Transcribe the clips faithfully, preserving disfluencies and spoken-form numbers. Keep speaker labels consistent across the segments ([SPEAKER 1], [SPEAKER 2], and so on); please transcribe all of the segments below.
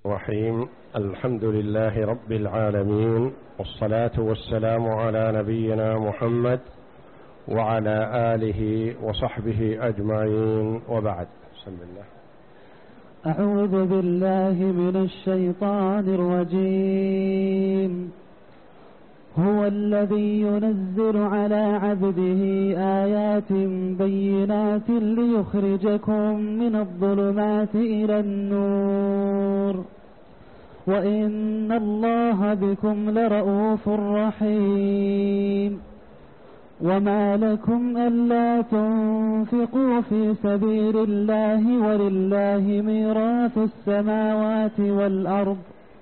[SPEAKER 1] الرحيم. الحمد لله رب العالمين، والصلاة والسلام على نبينا محمد وعلى آله وصحبه أجمعين، وبعد. بسم الله.
[SPEAKER 2] أعوذ بالله من الشيطان الرجيم. هو الذي ينزل على عبده آيات بينات ليخرجكم من الظلمات إلى النور، وإن الله بكم لرؤوف رحيم. وما لكم ألا تنفقوا في سبيل الله ولله ميراث السماوات والأرض،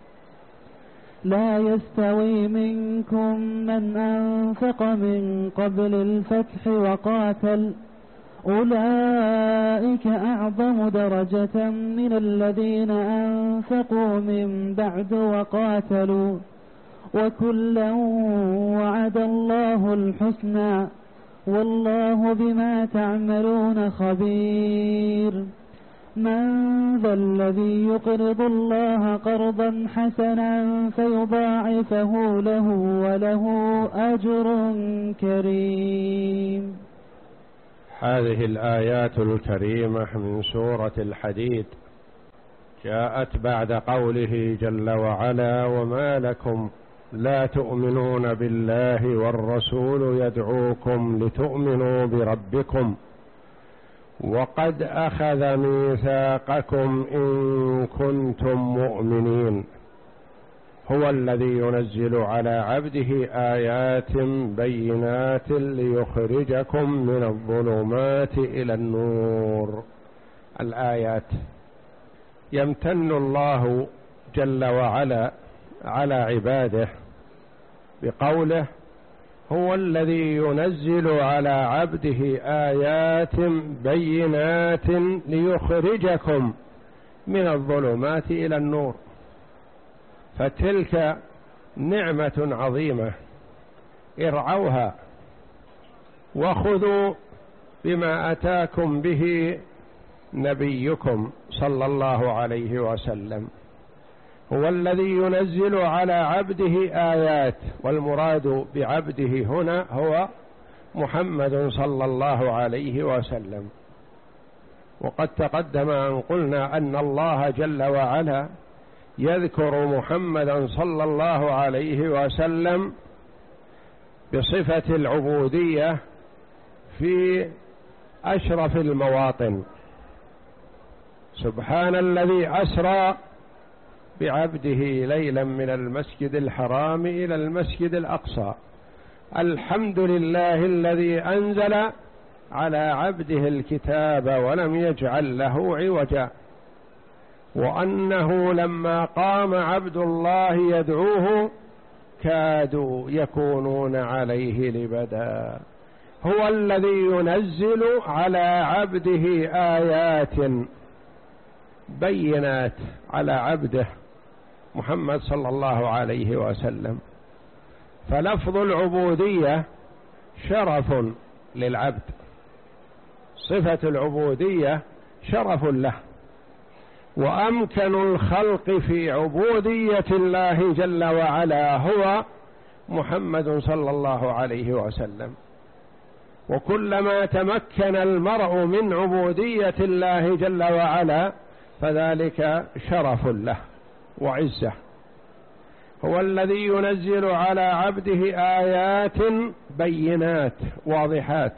[SPEAKER 2] لا يستوي منكم من أنفق من قبل الفتح وقاتل، أولئك أعظم درجة من الذين أنفقوا من بعد وقاتلوا، وكلا وعد الله الحسنى، والله بما تعملون خبير. من ذا الذي يقرض الله قرضا حسنا فيضاعفه له وله أجر كريم.
[SPEAKER 1] هذه الآيات الكريمة من سورة الحديد جاءت بعد قوله جل وعلا: وما لكم لا تؤمنون بالله والرسول يدعوكم لتؤمنوا بربكم وقد أخذ ميثاقكم إن كنتم مؤمنين. هو الذي ينزل على عبده آيات بينات ليخرجكم من الظلمات إلى النور. الآيات يمتن الله جل وعلا على عباده بقوله: هو الذي ينزل على عبده آيات بينات ليخرجكم من الظلمات إلى النور. فتلك نعمة عظيمة، ارعوها وخذوا بما أتاكم به نبيكم صلى الله عليه وسلم. هو الذي ينزل على عبده آيات، والمراد بعبده هنا هو محمد صلى الله عليه وسلم. وقد تقدم أن قلنا أن الله جل وعلا يذكر محمدا صلى الله عليه وسلم بصفة العبودية في أشرف المواطن. سبحان الذي أسرى بعبده ليلا من المسجد الحرام إلى المسجد الأقصى. الحمد لله الذي أنزل على عبده الكتاب ولم يجعل له عوجا، وأنه لما قام عبد الله يدعوه كادوا يكونون عليه لبدا. هو الذي ينزل على عبده آيات بينات على عبده محمد صلى الله عليه وسلم. فلفظ العبودية شرف للعبد، صفة العبودية شرف له، وأمكن الخلق في عبودية الله جل وعلا هو محمد صلى الله عليه وسلم. وكلما تمكن المرء من عبودية الله جل وعلا فذلك شرف له وعزة. هو الذي ينزل على عبده آيات بينات واضحات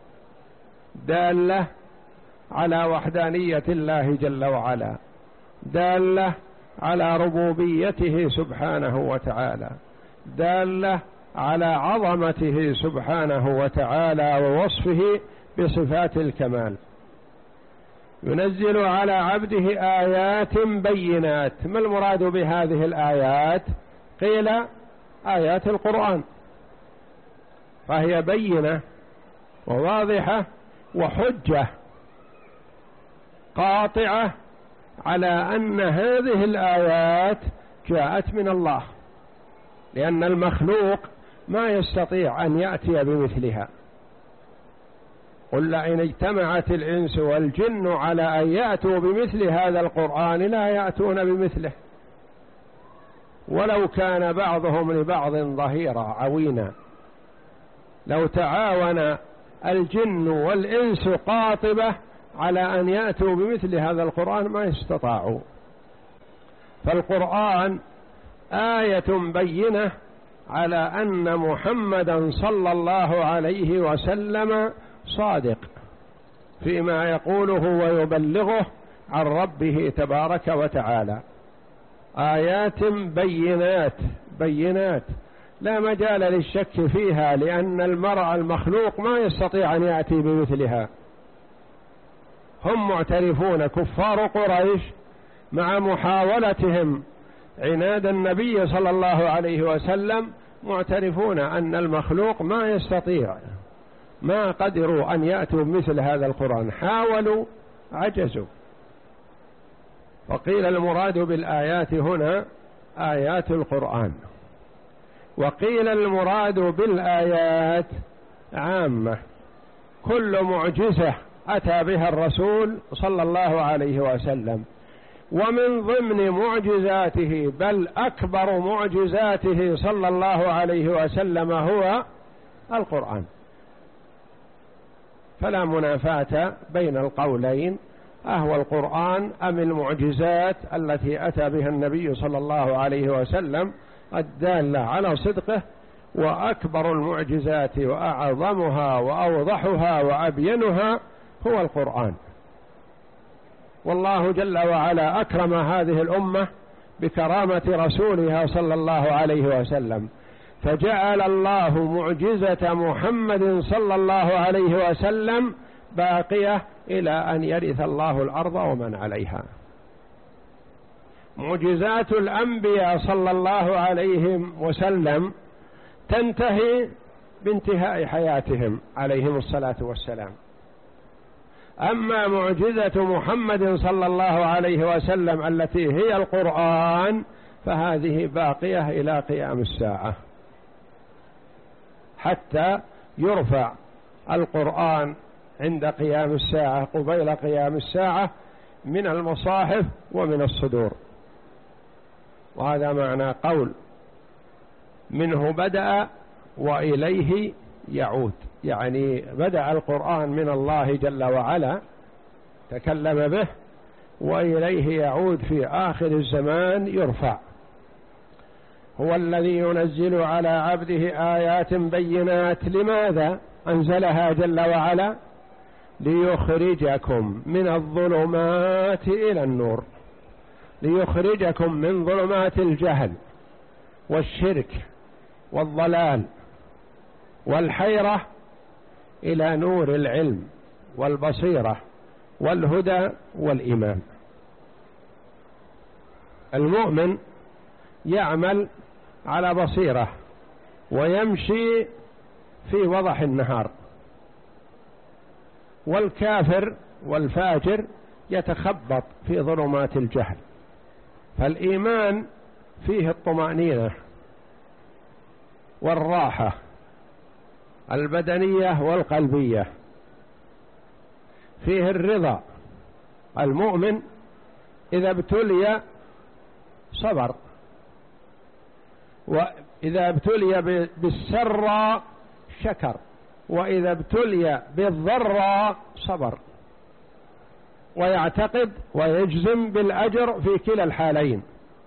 [SPEAKER 1] دالة على وحدانية الله جل وعلا، دالة على ربوبيته سبحانه وتعالى، دالة على عظمته سبحانه وتعالى ووصفه بصفات الكمال. ينزل على عبده آيات بينات. ما المراد بهذه الآيات؟ قيل آيات القرآن، فهي بينة وواضحة وحجة قاطعة على أن هذه الآيات جاءت من الله، لأن المخلوق ما يستطيع أن يأتي بمثلها. قل لئن اجتمعت الإنس والجن على أن يأتوا بمثل هذا القرآن لا يأتون بمثله ولو كان بعضهم لبعض ظهيرا عوينا. لو تعاون الجن والإنس قاطبة على أن يأتوا بمثل هذا القرآن ما يستطاعوا. فالقرآن آية بينة على أن محمدا صلى الله عليه وسلم صادق فيما يقوله ويبلغه عن ربه تبارك وتعالى. آيات بينات بينات لا مجال للشك فيها، لأن المرء المخلوق ما يستطيع أن يأتي بمثلها. هم معترفون كفار قريش مع محاولتهم عناد النبي صلى الله عليه وسلم، معترفون أن المخلوق ما يستطيع، ما قدروا أن يأتوا بمثل هذا القرآن، حاولوا عجزوا. وقيل المراد بالآيات هنا آيات القرآن، وقيل المراد بالآيات عامة كل معجزة أتى بها الرسول صلى الله عليه وسلم. ومن ضمن معجزاته بل أكبر معجزاته صلى الله عليه وسلم هو القرآن. فلا منافاة بين القولين، أهو القرآن أم المعجزات التي أتى بها النبي صلى الله عليه وسلم الدالة على صدقه. وأكبر المعجزات وأعظمها وأوضحها وأبينها هو القرآن. والله جل وعلا أكرم هذه الأمة بكرامة رسولها صلى الله عليه وسلم، فجعل الله معجزة محمد صلى الله عليه وسلم باقية إلى أن يرث الله الأرض ومن عليها. معجزات الأنبياء صلى الله عليه وسلم تنتهي بانتهاء حياتهم عليهم الصلاة والسلام. أما معجزة محمد صلى الله عليه وسلم التي هي القرآن فهذه باقية إلى قيام الساعة، حتى يرفع القرآن عند قيام الساعة قبيل قيام الساعة من المصاحف ومن الصدور. وهذا معنى قول منه بدأ وإليه يعود، يعني بدأ القرآن من الله جل وعلا تكلم به، وإليه يعود في آخر الزمان يرفع. هو الذي ينزل على عبده آيات بينات. لماذا أنزلها جل وعلا؟ ليخرجكم من الظلمات إلى النور، ليخرجكم من ظلمات الجهل والشرك والضلال والحيرة إلى نور العلم والبصيرة والهدى والإيمان. المؤمن يعمل على بصيرة ويمشي في وضح النهار، والكافر والفاجر يتخبط في ظلمات الجهل. فالإيمان فيه الطمأنينة والراحة البدنية والقلبية، فيه الرضا. المؤمن إذا ابتلي صبر، وإذا ابتلي بالسراء شكر، وإذا ابتلي بالضراء صبر، ويعتقد ويجزم بالأجر في كلا الحالين،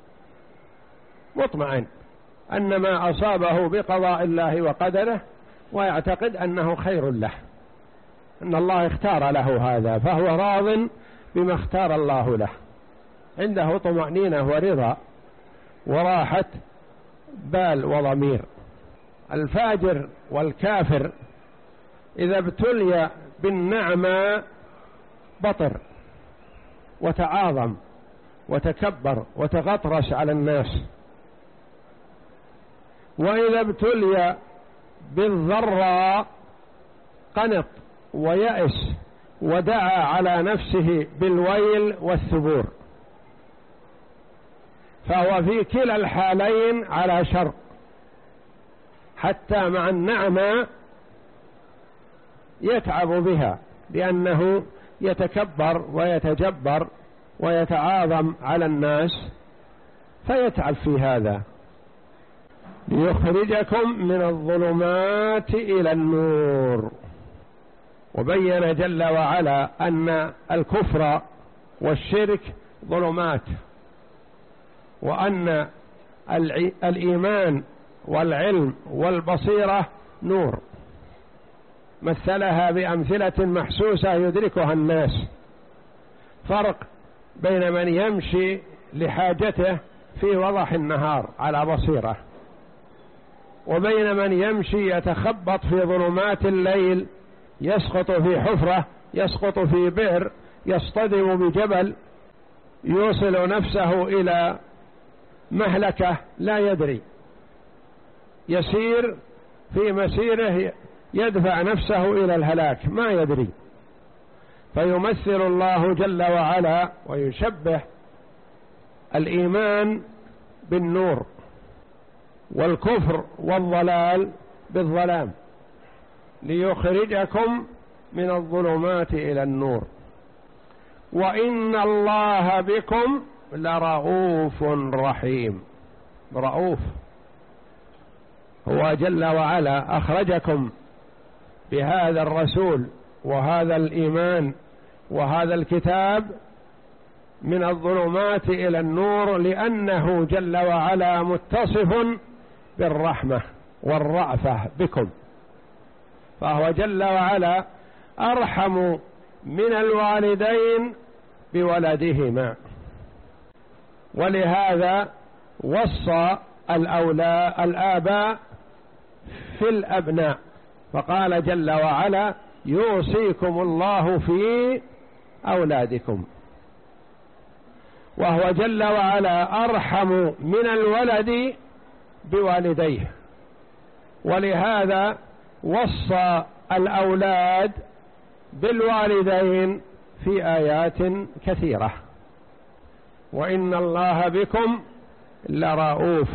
[SPEAKER 1] مطمئن أن ما أصابه بقضاء الله وقدره، ويعتقد أنه خير له، أن الله اختار له هذا، فهو راض بما اختار الله له، عنده طمأنينة ورضا وراحة بال وضمير. الفاجر والكافر إذا ابتلي بالنعمة بطر وتعاظم وتكبر وتغطرس على الناس، وإذا ابتلي بالضراء قنط ويأس ودعا على نفسه بالويل والثبور. فهو في كلا الحالين على شر، حتى مع النعمة يتعب بها، لأنه يتكبر ويتجبر ويتعاظم على الناس فيتعب في هذا، ليخرجكم من الظلمات إلى النور. وبين جل وعلا أن الكفر والشرك ظلمات، وأن الإيمان والعلم والبصيرة نور، مثلها بأمثلة محسوسة يدركها الناس. فرق بين من يمشي لحاجته في وضح النهار على بصيرة، وبين من يمشي يتخبط في ظلمات الليل، يسقط في حفرة، يسقط في بئر، يصطدم بجبل، يوصل نفسه إلى مهلكة لا يدري، يسير في مسيره يدفع نفسه إلى الهلاك ما يدري. فيمثل الله جل وعلا ويشبه الإيمان بالنور، والكفر والضلال بالظلام، ليخرجكم من الظلمات إلى النور. وإن الله بكم لرؤوف رحيم. رؤوف، هو جل وعلا أخرجكم بهذا الرسول وهذا الإيمان وهذا الكتاب من الظلمات إلى النور، لأنه جل وعلا متصف بالرحمة والرأفة بكم، فهو جل وعلا أرحم من الوالدين بولدهما. ولهذا وصى الأولاء الآباء في الأبناء، فقال جل وعلا يوصيكم الله في أولادكم. وهو جل وعلا أرحم من الولد بوالديه، ولهذا وصى الأولاد بالوالدين في آيات كثيرة. وإن الله بكم لرؤوف،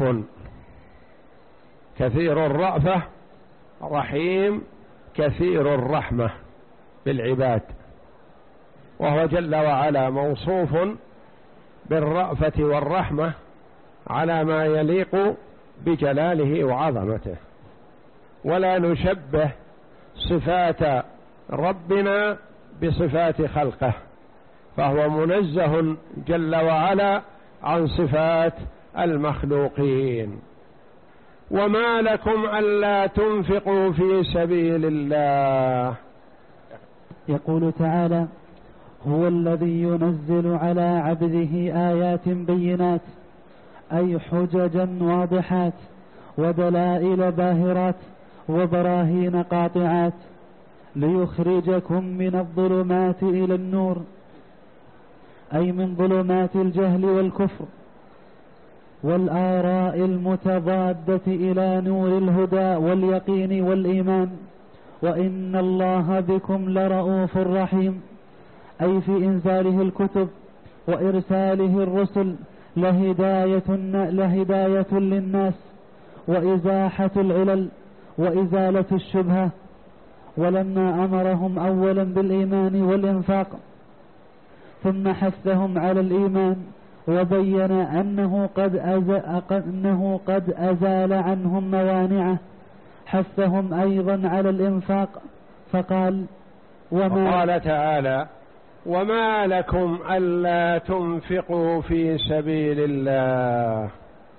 [SPEAKER 1] كثير الرأفة، رحيم، كثير الرحمة بالعباد. وهو جل وعلا موصوف بالرأفة والرحمة على ما يليق بجلاله وعظمته. ولا نشبه صفات ربنا بصفات خلقه، فهو منزه جل وعلا عن صفات المخلوقين. وما لكم ألا تنفقوا في سبيل الله.
[SPEAKER 2] يقول تعالى هو الذي ينزل على عبده آيات بينات، أي حججا واضحات ودلائل باهرات وبراهين قاطعات، ليخرجكم من الظلمات إلى النور، أي من ظلمات الجهل والكفر والآراء المتضادة إلى نور الهدى واليقين والإيمان. وإن الله بكم لرؤوف رحيم، أي في إنزاله الكتب وإرساله الرسل لهداية, لهداية للناس وإزاحة العلل وإزالة الشبهة. ولما أمرهم أولا بالإيمان والإنفاق ثم حثهم على الإيمان وبين أنه قد, أنه قد أزال عنهم موانعه، حثهم أيضا على الإنفاق فقال
[SPEAKER 1] وما وقال تعالى وما لكم ألا تنفقوا في سبيل الله.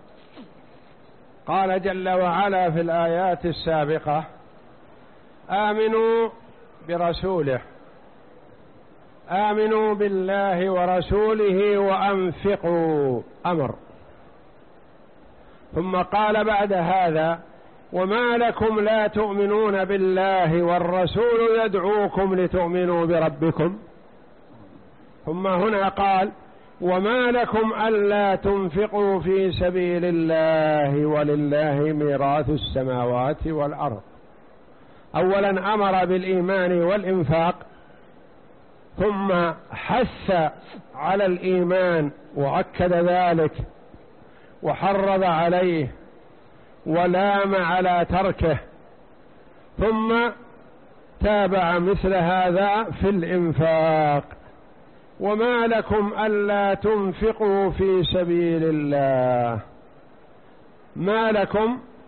[SPEAKER 1] قال جل وعلا في الآيات السابقة آمنوا برسوله، آمنوا بالله ورسوله وأنفقوا، أمر. ثم قال بعد هذا وما لكم لا تؤمنون بالله والرسول يدعوكم لتؤمنوا بربكم. ثم هنا قال وما لكم ألا تنفقوا في سبيل الله ولله ميراث السماوات والأرض. أولا أمر بالإيمان والإنفاق، ثم حث على الإيمان وأكد ذلك وحرض عليه ولام على تركه، ثم تابع مثل هذا في الإنفاق. وما لكم ألا تنفقوا في سبيل الله. ما لكم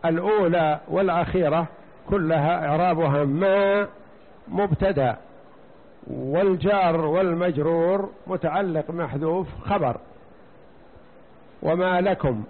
[SPEAKER 1] الأولى والأخيرة كلها إعرابها ما مبتدأ، والجار والمجرور متعلق محذوف خبر. وما لكم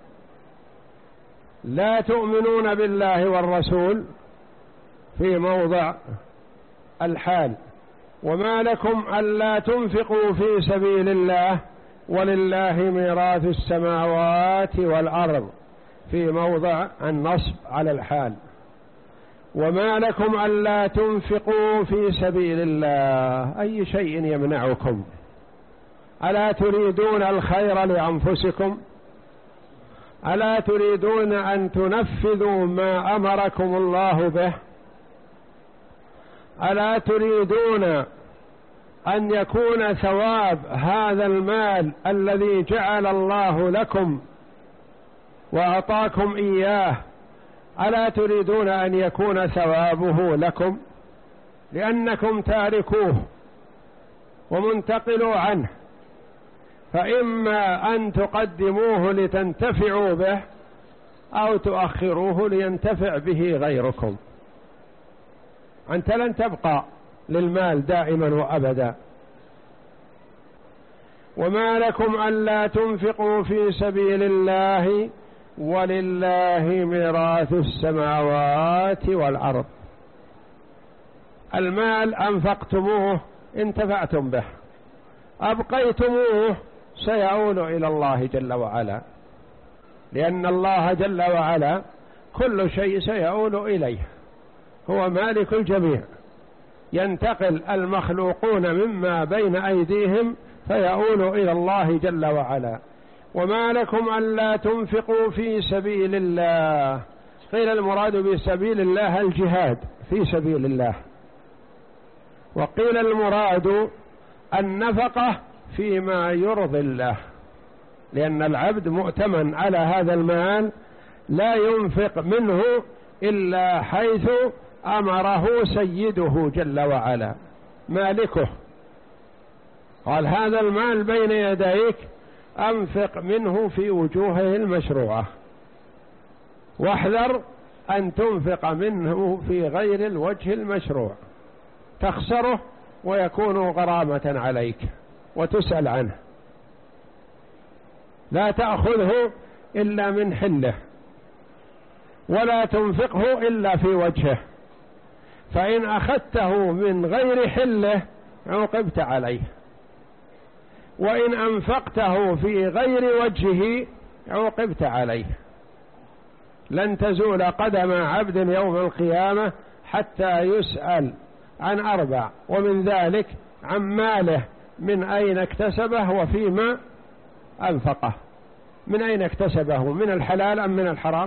[SPEAKER 1] لا تؤمنون بالله والرسول في موضع الحال، وما لكم ألا تنفقوا في سبيل الله ولله ميراث السماوات والأرض في موضع النصب على الحال. وما لكم ألا تنفقوا في سبيل الله، أي شيء يمنعكم؟ ألا تريدون الخير لأنفسكم؟ ألا تريدون أن تنفذوا ما أمركم الله به؟ ألا تريدون أن يكون ثواب هذا المال الذي جعل الله لكم وأعطاكم إياه، ألا تريدون أن يكون ثوابه لكم؟ لأنكم تاركوه ومنتقلوا عنه، فإما أن تقدموه لتنتفعوا به أو تؤخروه لينتفع به غيركم. أنت لن تبقى للمال دائما وأبدا. وما لكم ألا تنفقوا في سبيل الله ولله ميراث السماوات والأرض. المال أنفقتموه انتفعتم به، أبقيتموه سيعود إلى الله جل وعلا، لأن الله جل وعلا كل شيء سيعود إليه، هو مالك الجميع. ينتقل المخلوقون مما بين أيديهم فيعود إلى الله جل وعلا. وما لكم ألا تنفقوا في سبيل الله، قيل المراد بسبيل الله الجهاد في سبيل الله، وقيل المراد النفقة فيما يرضي الله، لأن العبد مؤتمن على هذا المال لا ينفق منه إلا حيث أمره سيده جل وعلا مالكه. قال هذا المال بين يديك أنفق منه في وجوهه المشروعة، واحذر أن تنفق منه في غير الوجه المشروع، تخسره ويكون غرامة عليك وتسأل عنه. لا تأخذه إلا من حله، ولا تنفقه إلا في وجهه، فإن أخذته من غير حله عوقبت عليه، وإن أنفقته في غير وجهه عوقبت عليه. لن تزول قدم عبد يوم القيامة حتى يسأل عن أربع، ومن ذلك عن ماله من أين اكتسبه وفيما أنفقه. من أين اكتسبه؟ من الحلال أم من الحرام؟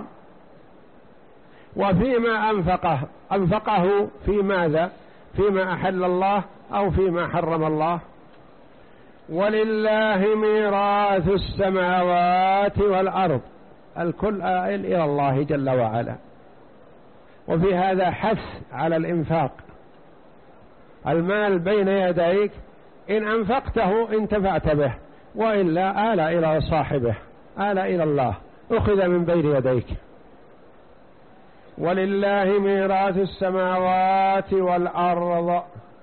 [SPEAKER 1] وفيما أنفقه، أنفقه في ماذا؟ فيما أحل الله أو فيما حرم الله؟ ولله ميراث السماوات والأرض، الكل آئل إلى الله جل وعلا. وفي هذا حث على الإنفاق. المال بين يديك، إن أنفقته انتفعت به، وإلا آل إلى صاحبه، آل إلى الله، أخذ من بين يديك. ولله ميراث السماوات والأرض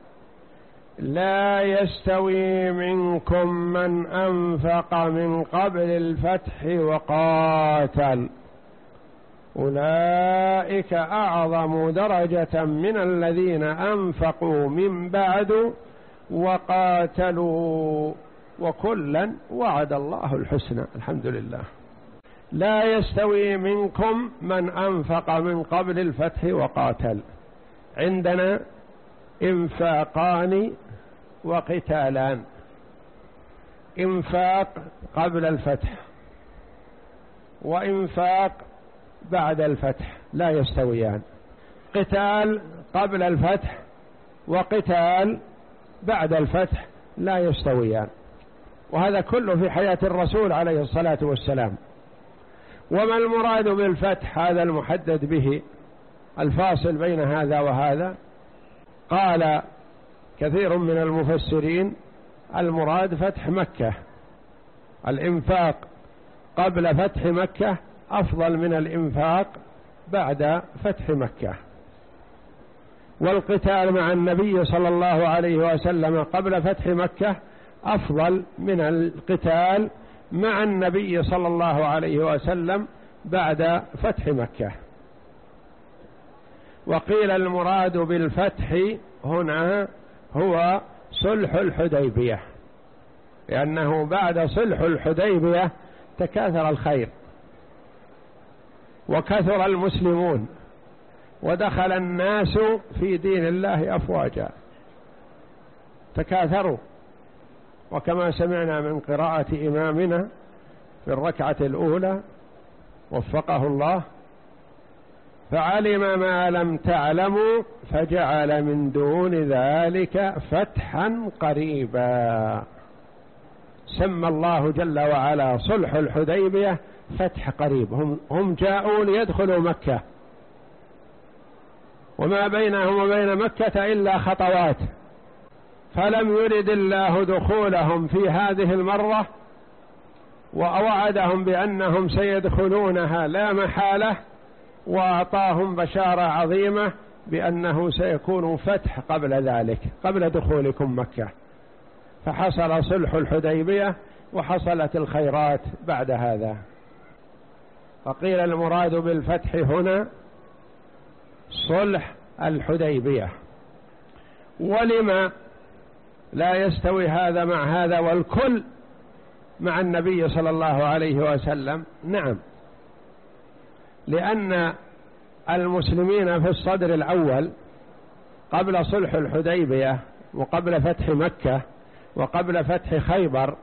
[SPEAKER 1] لا يستوي منكم من أنفق من قبل الفتح وقاتل، أولئك أعظم درجة من الذين أنفقوا من بعد وقاتلوا وكلا وعد الله الحسنى. الحمد لله. لا يستوي منكم من أنفق من قبل الفتح وقاتل. عندنا إنفاقان وقتالان. إنفاق قبل الفتح وإنفاق بعد الفتح لا يستويان. قتال قبل الفتح وقتال بعد الفتح لا يستويان، وهذا كله في حياة الرسول عليه الصلاة والسلام. وما المراد بالفتح هذا المحدد به الفاصل بين هذا وهذا؟ قال كثير من المفسرين المراد فتح مكة. الإنفاق قبل فتح مكة أفضل من الإنفاق بعد فتح مكة. والقتال مع النبي صلى الله عليه وسلم قبل فتح مكة أفضل من القتال مع النبي صلى الله عليه وسلم بعد فتح مكة. وقيل المراد بالفتح هنا هو صلح الحديبية، لأنه بعد صلح الحديبية تكاثر الخير وكثر المسلمون ودخل الناس في دين الله أفواجا، تكاثروا. وكما سمعنا من قراءة إمامنا في الركعة الأولى وفقه الله: فعلم ما لم تعلموا فجعل من دون ذلك فتحا قريبا. سمى الله جل وعلا صلح الحديبية فتح قريب، هم, هم جاءوا ليدخلوا مكة، وما بينهم وبين مكة إلا خطوات، فلم يرد الله دخولهم في هذه المرة، وأوعدهم بأنهم سيدخلونها لا محالة، وأعطاهم بشارة عظيمة بأنه سيكون فتح قبل ذلك، قبل دخولكم مكة. فحصل صلح الحديبية وحصلت الخيرات بعد هذا. فقيل المراد بالفتح هنا صلح الحديبية. ولما لا يستوي هذا مع هذا والكل مع النبي صلى الله عليه وسلم؟ نعم، لأن المسلمين في الصدر الأول قبل صلح الحديبية وقبل فتح مكة وقبل فتح خيبر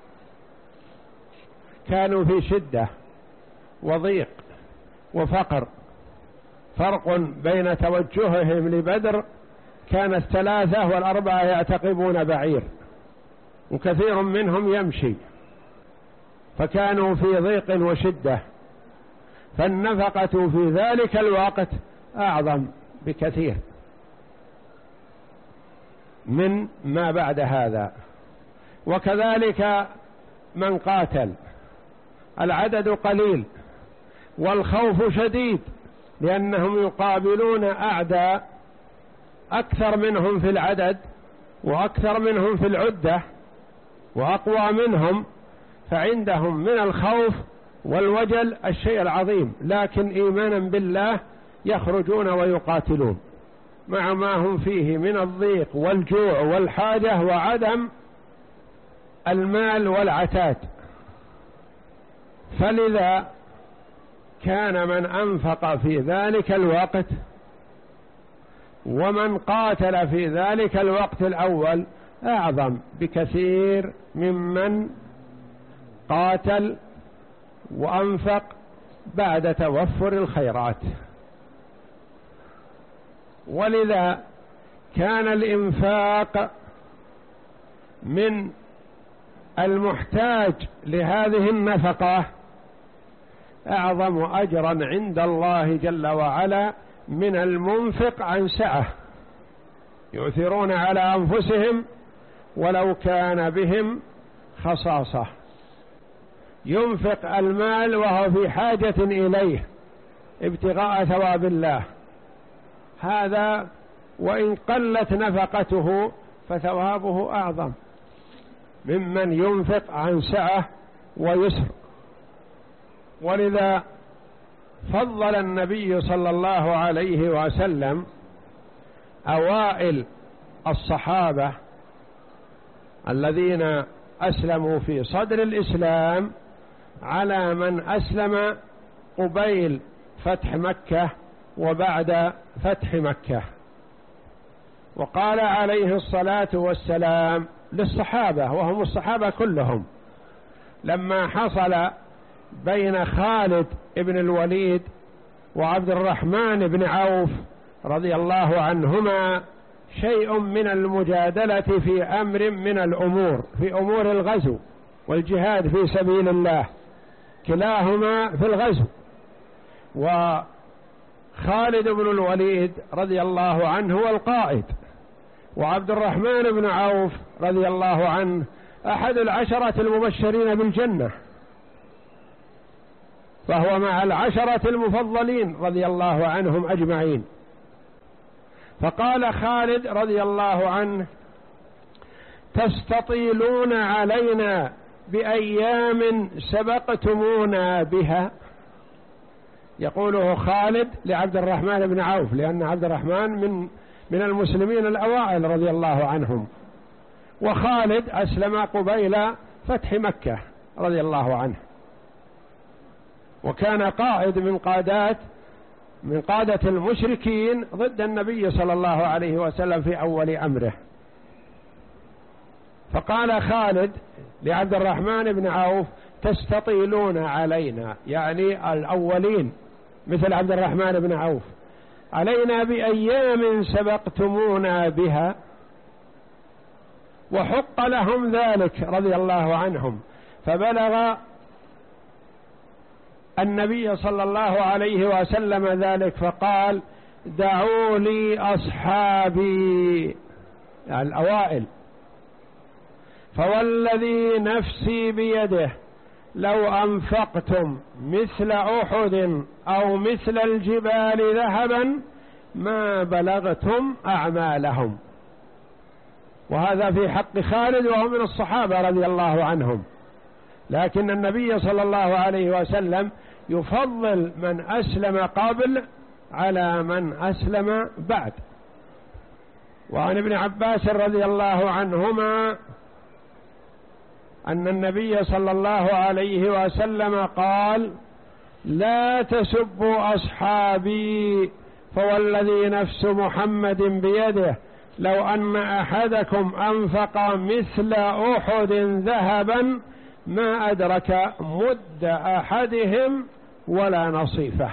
[SPEAKER 1] كانوا في شدة وضيق وفقر. فرق بين توجههم لبدر كان الثلاثة والأربعة يعتقبون بعير، وكثير منهم يمشي، فكانوا في ضيق وشدة، فالنفقة في ذلك الوقت أعظم بكثير من ما بعد هذا. وكذلك من قاتل العدد قليل والخوف شديد، لأنهم يقابلون أعداء أكثر منهم في العدد وأكثر منهم في العدة وأقوى منهم، فعندهم من الخوف والوجل الشيء العظيم، لكن إيمانا بالله يخرجون ويقاتلون مع ما هم فيه من الضيق والجوع والحاجة وعدم المال والعتاد. فلذا كان من أنفق في ذلك الوقت ومن قاتل في ذلك الوقت الأول أعظم بكثير ممن قاتل وأنفق بعد توفر الخيرات. ولذا كان الإنفاق من المحتاج لهذه النفقة أعظم أجرا عند الله جل وعلا من المنفق عن سعة، يؤثرون على أنفسهم ولو كان بهم خصاصة. ينفق المال وهو في حاجة إليه ابتغاء ثواب الله، هذا وإن قلت نفقته فثوابه أعظم ممن ينفق عن سعة ويسر. ولذا فضل النبي صلى الله عليه وسلم أوائل الصحابة الذين أسلموا في صدر الإسلام على من أسلم قبيل فتح مكة وبعد فتح مكة. وقال عليه الصلاة والسلام للصحابة وهم الصحابة كلهم لما حصل بين خالد بن الوليد وعبد الرحمن بن عوف رضي الله عنهما شيء من المجادلة في أمر من الأمور، في أمور الغزو والجهاد في سبيل الله، كلاهما في الغزو. وخالد بن الوليد رضي الله عنه هو القائد، وعبد الرحمن بن عوف رضي الله عنه أحد العشرة المبشرين بالجنة. فهو مع العشرة المفضلين رضي الله عنهم أجمعين. فقال خالد رضي الله عنه: تستطيلون علينا بأيام سبقتمونا بها. يقوله خالد لعبد الرحمن بن عوف، لأن عبد الرحمن من من المسلمين الأوائل رضي الله عنهم، وخالد أسلم قبيل فتح مكة رضي الله عنه، وكان قائد من قادات من قادة المشركين ضد النبي صلى الله عليه وسلم في أول أمره. فقال خالد لعبد الرحمن بن عوف: تستطيلون علينا، يعني الأولين مثل عبد الرحمن بن عوف، علينا بأيام سبقتمونا بها. وحق لهم ذلك رضي الله عنهم، فبلغ النبي صلى الله عليه وسلم ذلك فقال: دعوا لي أصحابي، يعني الأوائل، فوالذي نفسي بيده لو أنفقتم مثل أحد أو مثل الجبال ذهبا ما بلغتم أعمالهم. وهذا في حق خالد وهو من الصحابة رضي الله عنهم، لكن النبي صلى الله عليه وسلم يفضل من أسلم قبل على من أسلم بعد. وعن ابن عباس رضي الله عنهما أن النبي صلى الله عليه وسلم قال: لا تسبوا أصحابي فوالذي نفس محمد بيده لو أن أحدكم أنفق مثل أحد ذهبا ما أدرك مد أحدهم ولا نصيفه.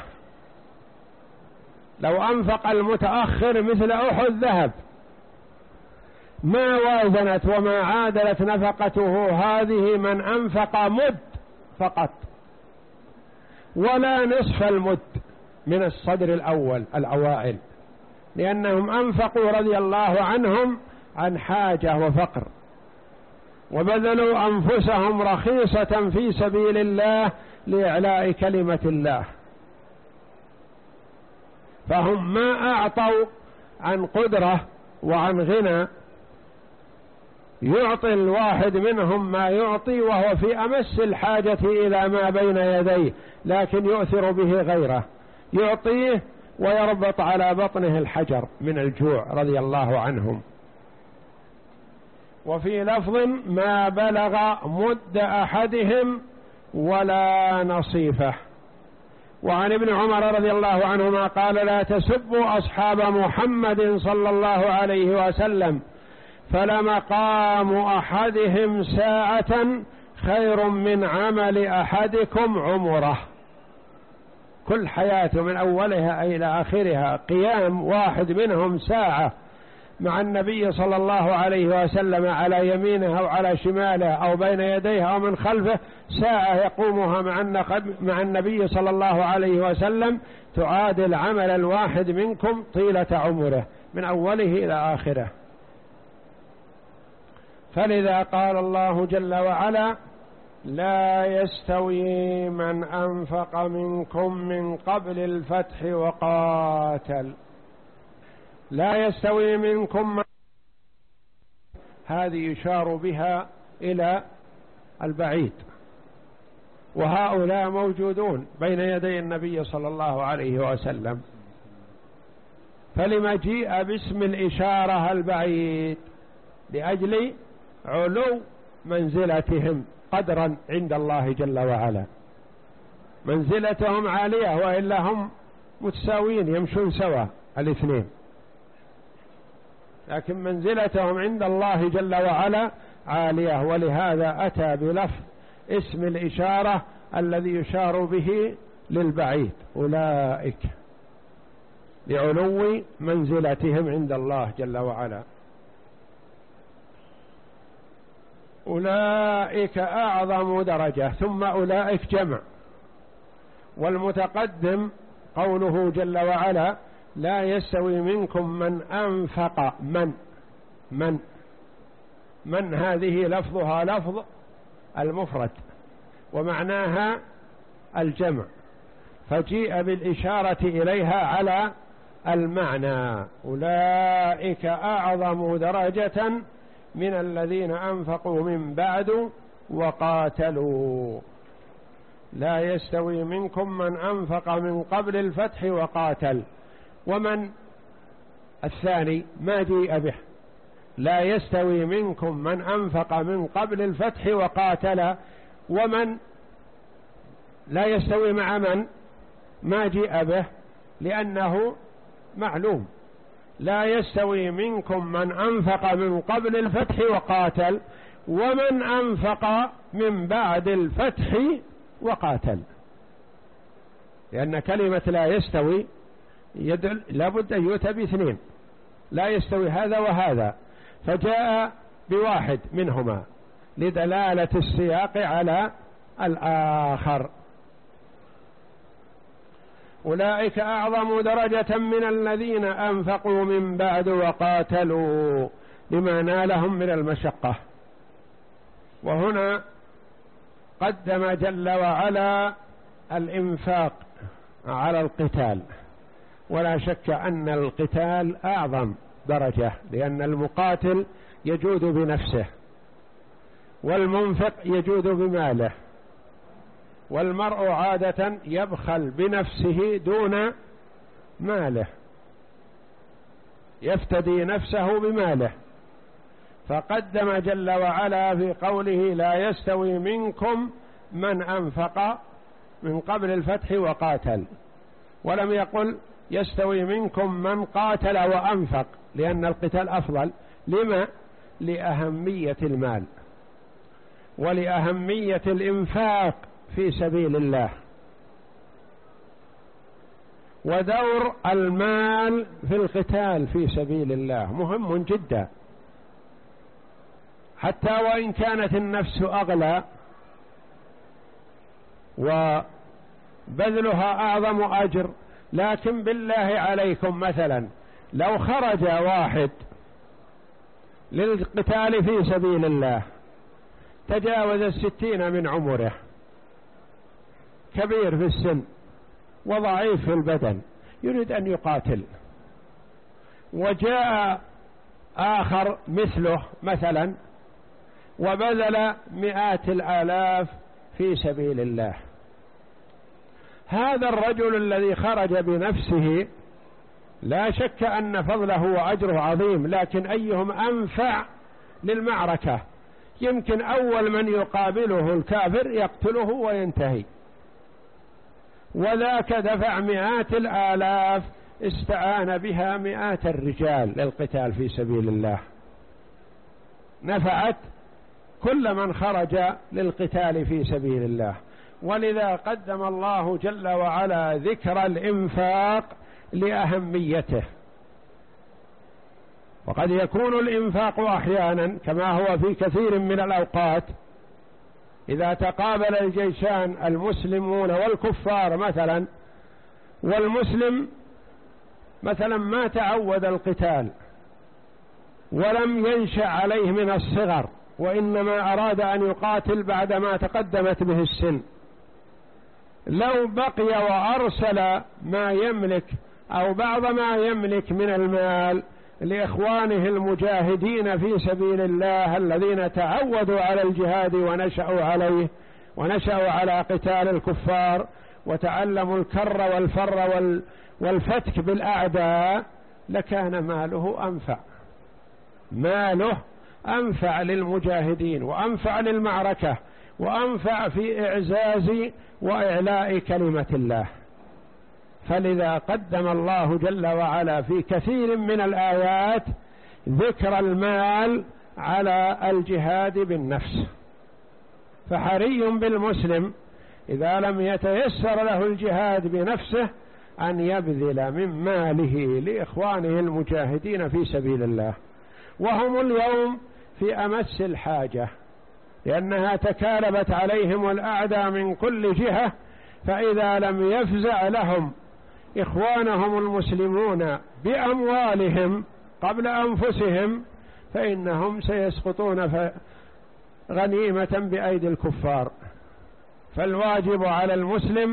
[SPEAKER 1] لو أنفق المتأخر مثل أحد ذهب ما وازنت وما عادلت نفقته هذه من أنفق مد فقط، ولا نصف المد من الصدر الأول الأوائل، لأنهم أنفقوا رضي الله عنهم عن حاجة وفقر، وبذلوا أنفسهم رخيصة في سبيل الله لإعلاء كلمة الله، فهم ما أعطوا عن قدرة وعن غنى. يعطي الواحد منهم ما يعطي وهو في أمس الحاجة إلى ما بين يديه، لكن يؤثر به غيره، يعطيه ويربط على بطنه الحجر من الجوع رضي الله عنهم. وفي لفظ: ما بلغ مد أحدهم ولا نصيفه. وعن ابن عمر رضي الله عنهما قال: لا تسبوا أصحاب محمد صلى الله عليه وسلم فلمقام أحدهم ساعة خير من عمل أحدكم عمره. كل حياته من أولها إلى آخرها قيام واحد منهم ساعة مع النبي صلى الله عليه وسلم على يمينه أو على شماله أو بين يديه أو من خلفه، ساعة يقومها مع النبي صلى الله عليه وسلم تعادل عمل الواحد منكم طيلة عمره من أوله إلى آخره. فلذا قال الله جل وعلا: لا يستوي من أنفق منكم من قبل الفتح وقاتل. لا يستوي منكم من، هذه يشار بها إلى البعيد، وهؤلاء موجودون بين يدي النبي صلى الله عليه وسلم، فلما جيء باسم الإشارة البعيد؟ لأجل علو منزلتهم قدرا عند الله جل وعلا، منزلتهم عالية، وإلا هم متساوين يمشون سوا الاثنين، لكن منزلتهم عند الله جل وعلا عالية، ولهذا أتى بلفظ اسم الإشارة الذي يشار به للبعيد، أولئك، لعلو منزلتهم عند الله جل وعلا. أولئك أعظم درجة، ثم أولئك جمع، والمتقدم قوله جل وعلا: لا يستوي منكم من أنفق. من من من هذه لفظها لفظ المفرد ومعناها الجمع، فجيء بالإشارة إليها على المعنى. أولئك أعظم درجة من الذين أنفقوا من بعد وقاتلوا. لا يستوي منكم من أنفق من قبل الفتح وقاتل. ومن الثاني ما جيء به. لا يستوي منكم من أنفق من قبل الفتح وقاتل. ومن لا يستوي مع من ما جيء به، لأنه معلوم. لا يستوي منكم من أنفق من قبل الفتح وقاتل ومن أنفق من بعد الفتح وقاتل، لأن كلمة لا يستوي يدل لابد أن يؤتى باثنين. لا يستوي هذا وهذا، فجاء بواحد منهما لدلالة السياق على الآخر. أولئك أعظم درجة من الذين أنفقوا من بعد وقاتلوا لما نالهم من المشقة. وهنا قدم جل وعلا الإنفاق على القتال، ولا شك أن القتال أعظم درجة، لأن المقاتل يجود بنفسه والمنفق يجود بماله، والمرء عادة يبخل بنفسه دون ماله، يفتدي نفسه بماله. فقدم جل وعلا في قوله لا يستوي منكم من أنفق من قبل الفتح وقاتل، ولم يقل يستوي منكم من قاتل وأنفق، لأن القتال أفضل. لما؟ لأهمية المال ولأهمية الإنفاق في سبيل الله، ودور المال في القتال في سبيل الله مهم جدا، حتى وإن كانت النفس أغلى وبذلها أعظم أجر. لكن بالله عليكم مثلا لو خرج واحد للقتال في سبيل الله تجاوز الستين من عمره، كبير في السن وضعيف في البدن، يريد أن يقاتل، وجاء آخر مثله مثلا وبذل مئات الآلاف في سبيل الله، هذا الرجل الذي خرج بنفسه لا شك أن فضله وأجره عظيم، لكن أيهم أنفع للمعركة؟ يمكن أول من يقابله الكافر يقتله وينتهي، وذاك دفع مئات الآلاف استعان بها مئات الرجال للقتال في سبيل الله، نفعت كل من خرج للقتال في سبيل الله. ولذا قدم الله جل وعلا ذكر الإنفاق لأهميته. وقد يكون الإنفاق أحيانا كما هو في كثير من الأوقات، إذا تقابل الجيشان المسلمون والكفار مثلا، والمسلم مثلا ما تعود القتال ولم ينشأ عليه من الصغر، وإنما أراد أن يقاتل بعدما تقدمت به السن، لو بقي وأرسل ما يملك أو بعض ما يملك من المال لإخوانه المجاهدين في سبيل الله الذين تعودوا على الجهاد ونشأوا عليه ونشأوا على قتال الكفار وتعلموا الكر والفر والفتك بالأعداء، لكان ماله أنفع، ماله أنفع للمجاهدين وأنفع للمعركة وأنفع في إعزاز وإعلاء كلمة الله. فلذا قدم الله جل وعلا في كثير من الآيات ذكر المال على الجهاد بالنفس. فحري بالمسلم إذا لم يتيسر له الجهاد بنفسه أن يبذل من ماله لإخوانه المجاهدين في سبيل الله، وهم اليوم في أمس الحاجة، لأنها تكالبت عليهم الأعداء من كل جهة. فإذا لم يفزع لهم إخوانهم المسلمون بأموالهم قبل أنفسهم فإنهم سيسقطون غنيمة بأيدي الكفار. فالواجب على المسلم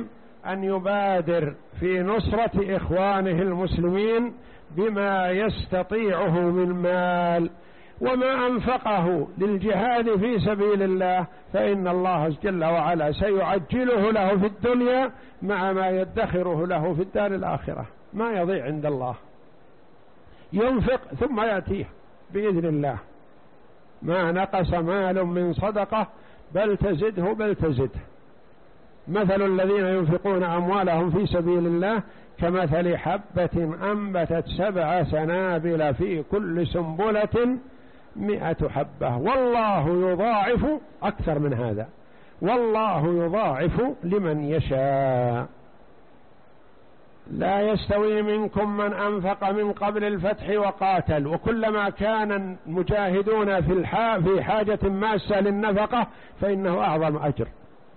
[SPEAKER 1] أن يبادر في نصرة إخوانه المسلمين بما يستطيعه من مال، وما أنفقه للجهاد في سبيل الله فإن الله جل وعلا سيعجله له في الدنيا مع ما يدخره له في الدار الآخرة، ما يضيع عند الله. ينفق ثم يأتيه بإذن الله، ما نقص مال من صدقة بل تزده بل تزده. مثل الذين ينفقون أموالهم في سبيل الله كمثل حبة أنبتت سبع سنابل في كل سنبلة مئة حبة والله يضاعف أكثر من هذا، والله يضاعف لمن يشاء. لا يستوي منكم من أنفق من قبل الفتح وقاتل، وكلما كان المجاهدون في الحا في حاجة ماسة للنفقة فإنه أعظم أجر.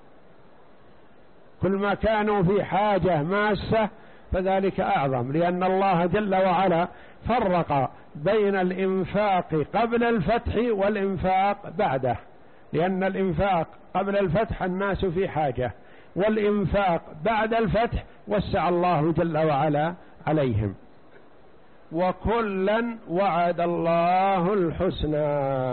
[SPEAKER 1] كل ما كانوا في حاجة ماسة فذلك أعظم، لأن الله جل وعلا فرق بين الإنفاق قبل الفتح والإنفاق بعده، لأن الإنفاق قبل الفتح الناس في حاجة، والإنفاق بعد الفتح وسع الله جل وعلا عليهم. وكلا وعد الله الحسنى،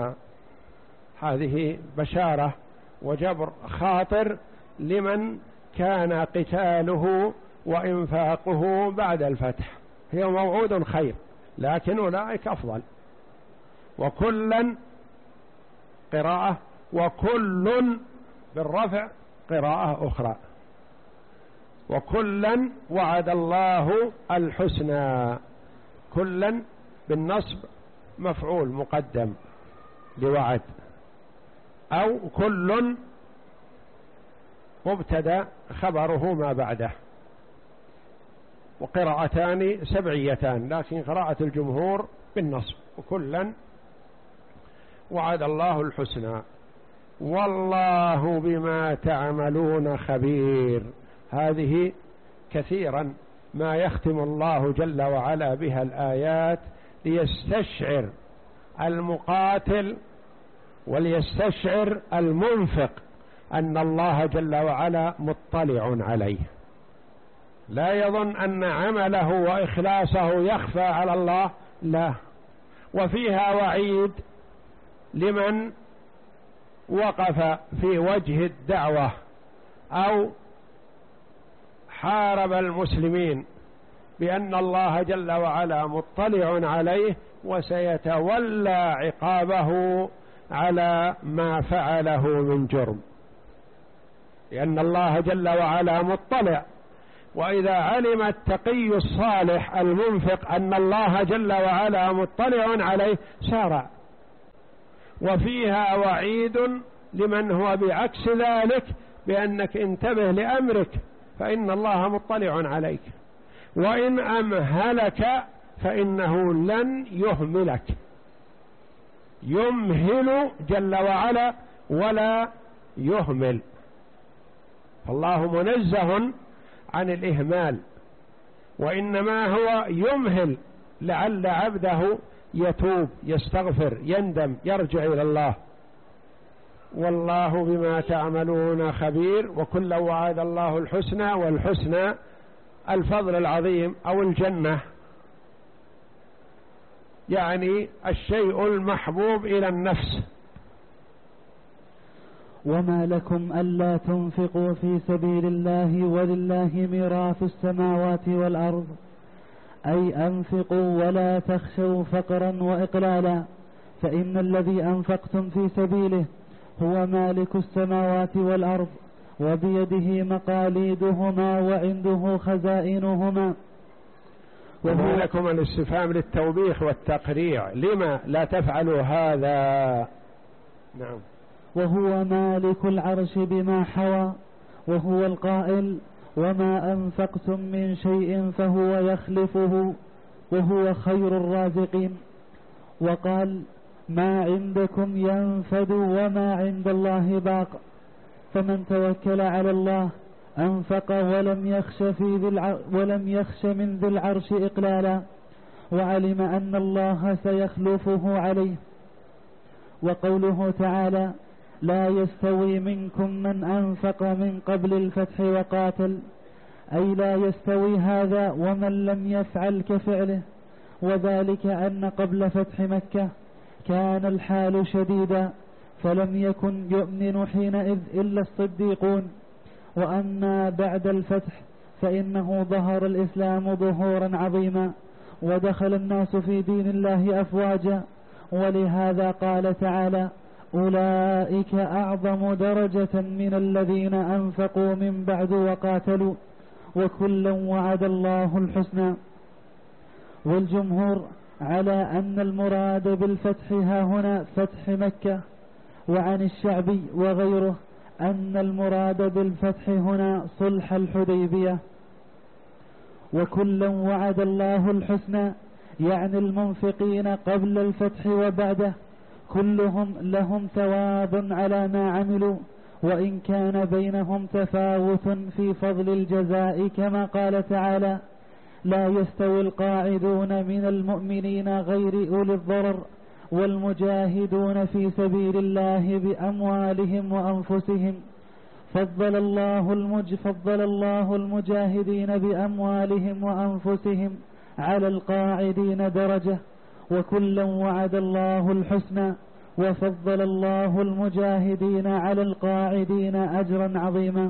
[SPEAKER 1] هذه بشارة وجبر خاطر لمن كان قتاله وإنفاقه بعد الفتح، هي موعود خير، لكن أولئك أفضل. وكلا قراءة، وكل بالرفع قراءة أخرى، وكلا وعد الله الحسنى، كلا بالنصب مفعول مقدم لوعد، أو كل مبتدأ خبره ما بعده. وقراءتان سبعيتان، لكن قراءة الجمهور بالنصب، وكلا وعد الله الحسنى والله بما تعملون خبير. هذه كثيرا ما يختم الله جل وعلا بها الآيات ليستشعر المقاتل وليستشعر المنفق أن الله جل وعلا مطلع عليه، لا يظن أن عمله وإخلاصه يخفى على الله، لا. وفيها وعيد لمن وقف في وجه الدعوة أو حارب المسلمين، بأن الله جل وعلا مطلع عليه وسيتولى عقابه على ما فعله من جرم، لأن الله جل وعلا مطلع. وإذا علم التقي الصالح المنفق أن الله جل وعلا مطلع عليه سارع. وفيها وعيد لمن هو بعكس ذلك، بأنك انتبه لأمرك فإن الله مطلع عليك، وإن أمهلك فإنه لن يهملك، يمهل جل وعلا ولا يهمل، فالله منزه عن الإهمال، وإنما هو يمهل لعل عبده يتوب يستغفر يندم يرجع إلى الله. والله بما تعملون خبير. وكلا وعد الله الحسنى، والحسنى الفضل العظيم أو الجنة، يعني الشيء المحبوب إلى النفس.
[SPEAKER 2] وما لكم ألا تنفقوا في سبيل الله ولله ميراث السماوات والأرض، أي أنفقوا ولا تخشوا فقرا وإقلالا، فإن الذي أنفقتم في سبيله هو مالك السماوات والأرض، وبيده مقاليدهما وعنده خزائنهما.
[SPEAKER 1] وما لكم الاستفهام للتوبيخ والتقريع، لما لا تفعلوا هذا؟ نعم.
[SPEAKER 2] وهو مالك العرش بما حوى، وهو القائل وما أنفقتم من شيء فهو يخلفه وهو خير الرازقين. وقال ما عندكم ينفد وما عند الله باق، فمن توكل على الله أنفق ولم يخش, في ذي الع... ولم يخش من ذي العرش إقلالا، وعلم أن الله سيخلفه عليه. وقوله تعالى لا يستوي منكم من أنفق من قبل الفتح وقاتل، أي لا يستوي هذا ومن لم يفعل كفعله، وذلك أن قبل فتح مكة كان الحال شديدا فلم يكن يؤمن حينئذ إلا الصديقون، وأما بعد الفتح فإنه ظهر الإسلام ظهورا عظيما ودخل الناس في دين الله أفواجا، ولهذا قال تعالى: أولئك أعظم درجة من الذين أنفقوا من بعد وقاتلوا وكلا وعد الله الحسنى. والجمهور على أن المراد بالفتح ها هنا فتح مكة، وعن الشعبي وغيره أن المراد بالفتح هنا صلح الحديبية. وكلا وعد الله الحسنى يعني المنفقين قبل الفتح وبعده كلهم لهم ثواب على ما عملوا، وإن كان بينهم تفاوت في فضل الجزاء، كما قال تعالى: لا يستوي القاعدون من المؤمنين غير أولي الضرر والمجاهدون في سبيل الله بأموالهم وأنفسهم، فضل الله, المج فضل الله المجاهدين بأموالهم وأنفسهم على القاعدين درجة، وكلا وعد الله الحسنى، وفضل الله المجاهدين على القاعدين أجرا عظيما.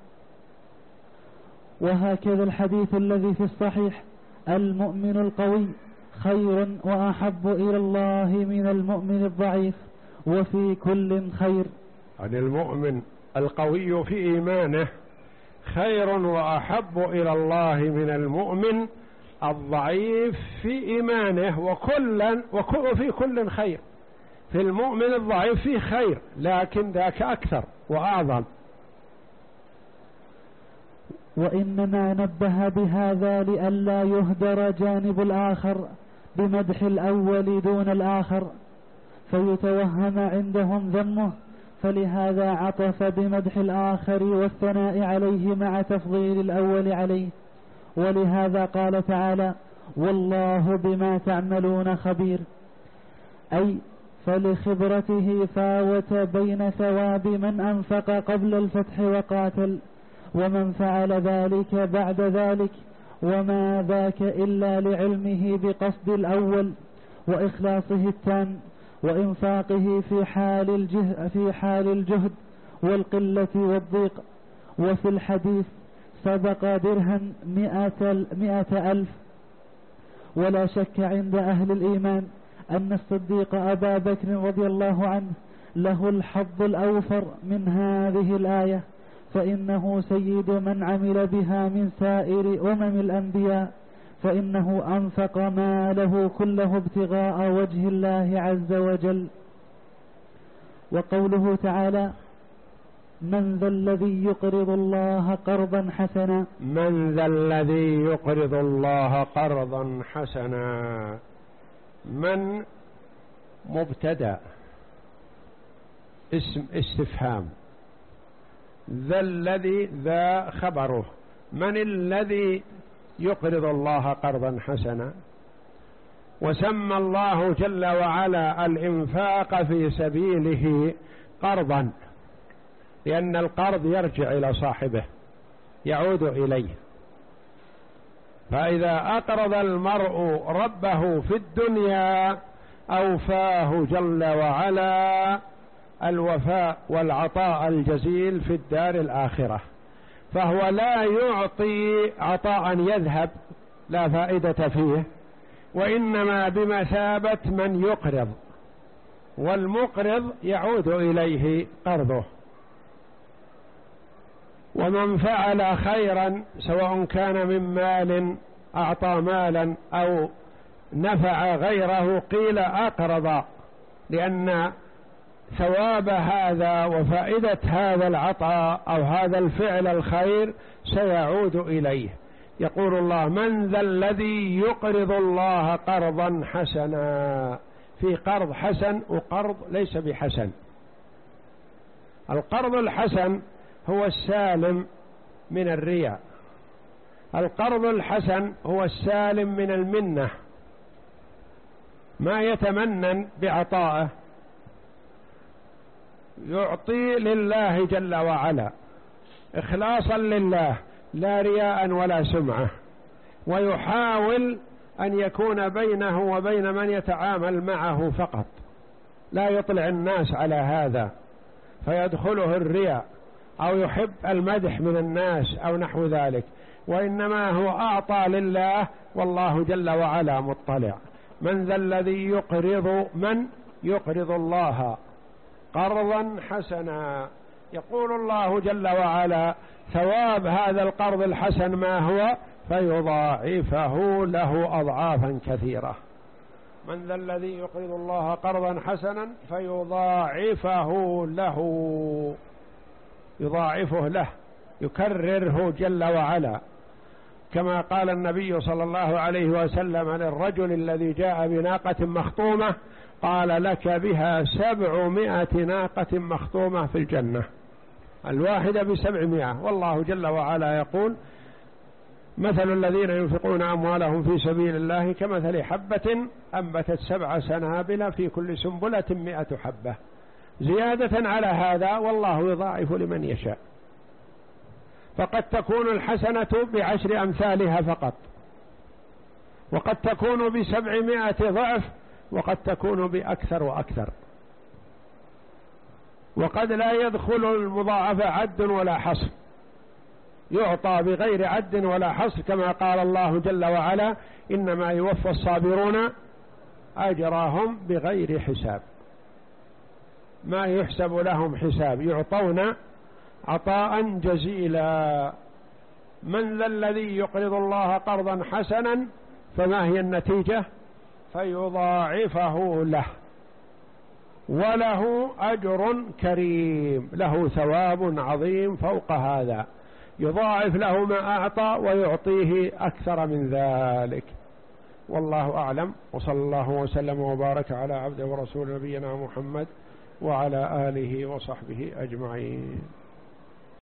[SPEAKER 2] وهكذا الحديث الذي في الصحيح: المؤمن القوي خير وأحب إلى الله من المؤمن الضعيف، وفي كل خير.
[SPEAKER 1] يعني المؤمن القوي في إيمانه خير وأحب إلى الله من المؤمن الضعيف في إيمانه، وكلا وفي كل خير. في المؤمن الضعيف فيه خير، لكن ذاك أكثر وأعظم.
[SPEAKER 2] وإنما نبه بهذا لئلا يهدر جانب الآخر بمدح الأول دون الآخر فيتوهم عندهم ذمه، فلهذا عطف بمدح الآخر والثناء عليه مع تفضيل الأول عليه. ولهذا قال تعالى: والله بما تعملون خبير، أي فلخبرته فاوت بين ثواب من أنفق قبل الفتح وقاتل ومن فعل ذلك بعد ذلك، وما ذاك إلا لعلمه بقصد الأول وإخلاصه التام وإنفاقه في حال الجهد, في حال الجهد والقلة والضيق. وفي الحديث: سبق درهم مئة, مئة ألف. ولا شك عند أهل الإيمان أن الصديق أبا بكر رضي الله عنه له الحظ الأوفر من هذه الآية، فإنه سيد من عمل بها من سائر أمم الأنبياء، فإنه أنفق ماله كله ابتغاء وجه الله عز وجل. وقوله تعالى: من ذا الذي يقرض الله قرضا حسنا.
[SPEAKER 1] من ذا الذي يقرض الله قرضا حسنا. من مبتدأ اسم استفهام، ذا الذي ذا خبره. من الذي يقرض الله قرضا حسنا؟ وسمى الله جل وعلا الإنفاق في سبيله قرضا، لأن القرض يرجع إلى صاحبه، يعود إليه. فإذا أقرض المرء ربه في الدنيا أوفاه جل وعلا الوفاء والعطاء الجزيل في الدار الآخرة، فهو لا يعطي عطاء يذهب لا فائدة فيه، وإنما بمثابة من يقرض، والمقرض يعود إليه قرضه. ومن فعل خيرا سواء كان من مال أعطى مالا أو نفع غيره، قيل أقرض، لأن ثواب هذا وفائدة هذا العطاء أو هذا الفعل الخير سيعود إليه. يقول الله: من ذا الذي يقرض الله قرضا حسنا. في قرض حسن وقرض ليس بحسن. القرض الحسن هو السالم من الرياء، القرض الحسن هو السالم من المنة، ما يتمنن بعطائه، يعطي لله جل وعلا إخلاصا لله، لا رياء ولا سمعة، ويحاول أن يكون بينه وبين من يتعامل معه فقط، لا يطلع الناس على هذا فيدخله الرياء أو يحب المدح من الناس أو نحو ذلك، وإنما هو أعطى لله والله جل وعلا مطلع. من ذا الذي يقرض من يقرض الله قرضا حسنا، يقول الله جل وعلا ثواب هذا القرض الحسن ما هو؟ فيضاعفه له أضعافا كثيرة. من ذا الذي يقرض الله قرضا حسنا فيضاعفه له، يضاعفه له، يكرره جل وعلا، كما قال النبي صلى الله عليه وسلم للرجل الذي جاء بناقة مخطومة قال لك بها سبعمائة ناقة مخطومة في الجنة، الواحدة بسبعمائة. والله جل وعلا يقول مثل الذين ينفقون أموالهم في سبيل الله كمثل حبة أنبتت سبع سنابل في كل سنبلة مئة حبة، زيادة على هذا والله يضاعف لمن يشاء. فقد تكون الحسنة بعشر أمثالها فقط، وقد تكون بسبعمائة ضعف، وقد تكون بأكثر وأكثر، وقد لا يدخل المضاعفة عد ولا حصر، يعطى بغير عد ولا حصر، كما قال الله جل وعلا إنما يوفى الصابرون أجرهم بغير حساب، ما يحسب لهم حساب، يعطون عطاء جزيلا. من ذا الذي يقرض الله قرضا حسنا، فما هي النتيجة؟ فيضاعفه له وله أجر كريم، له ثواب عظيم فوق هذا، يضاعف له ما أعطى ويعطيه أكثر من ذلك. والله أعلم، وصلى الله وسلم وبارك على عبده ورسول نبينا محمد وعلى آله وصحبه أجمعين.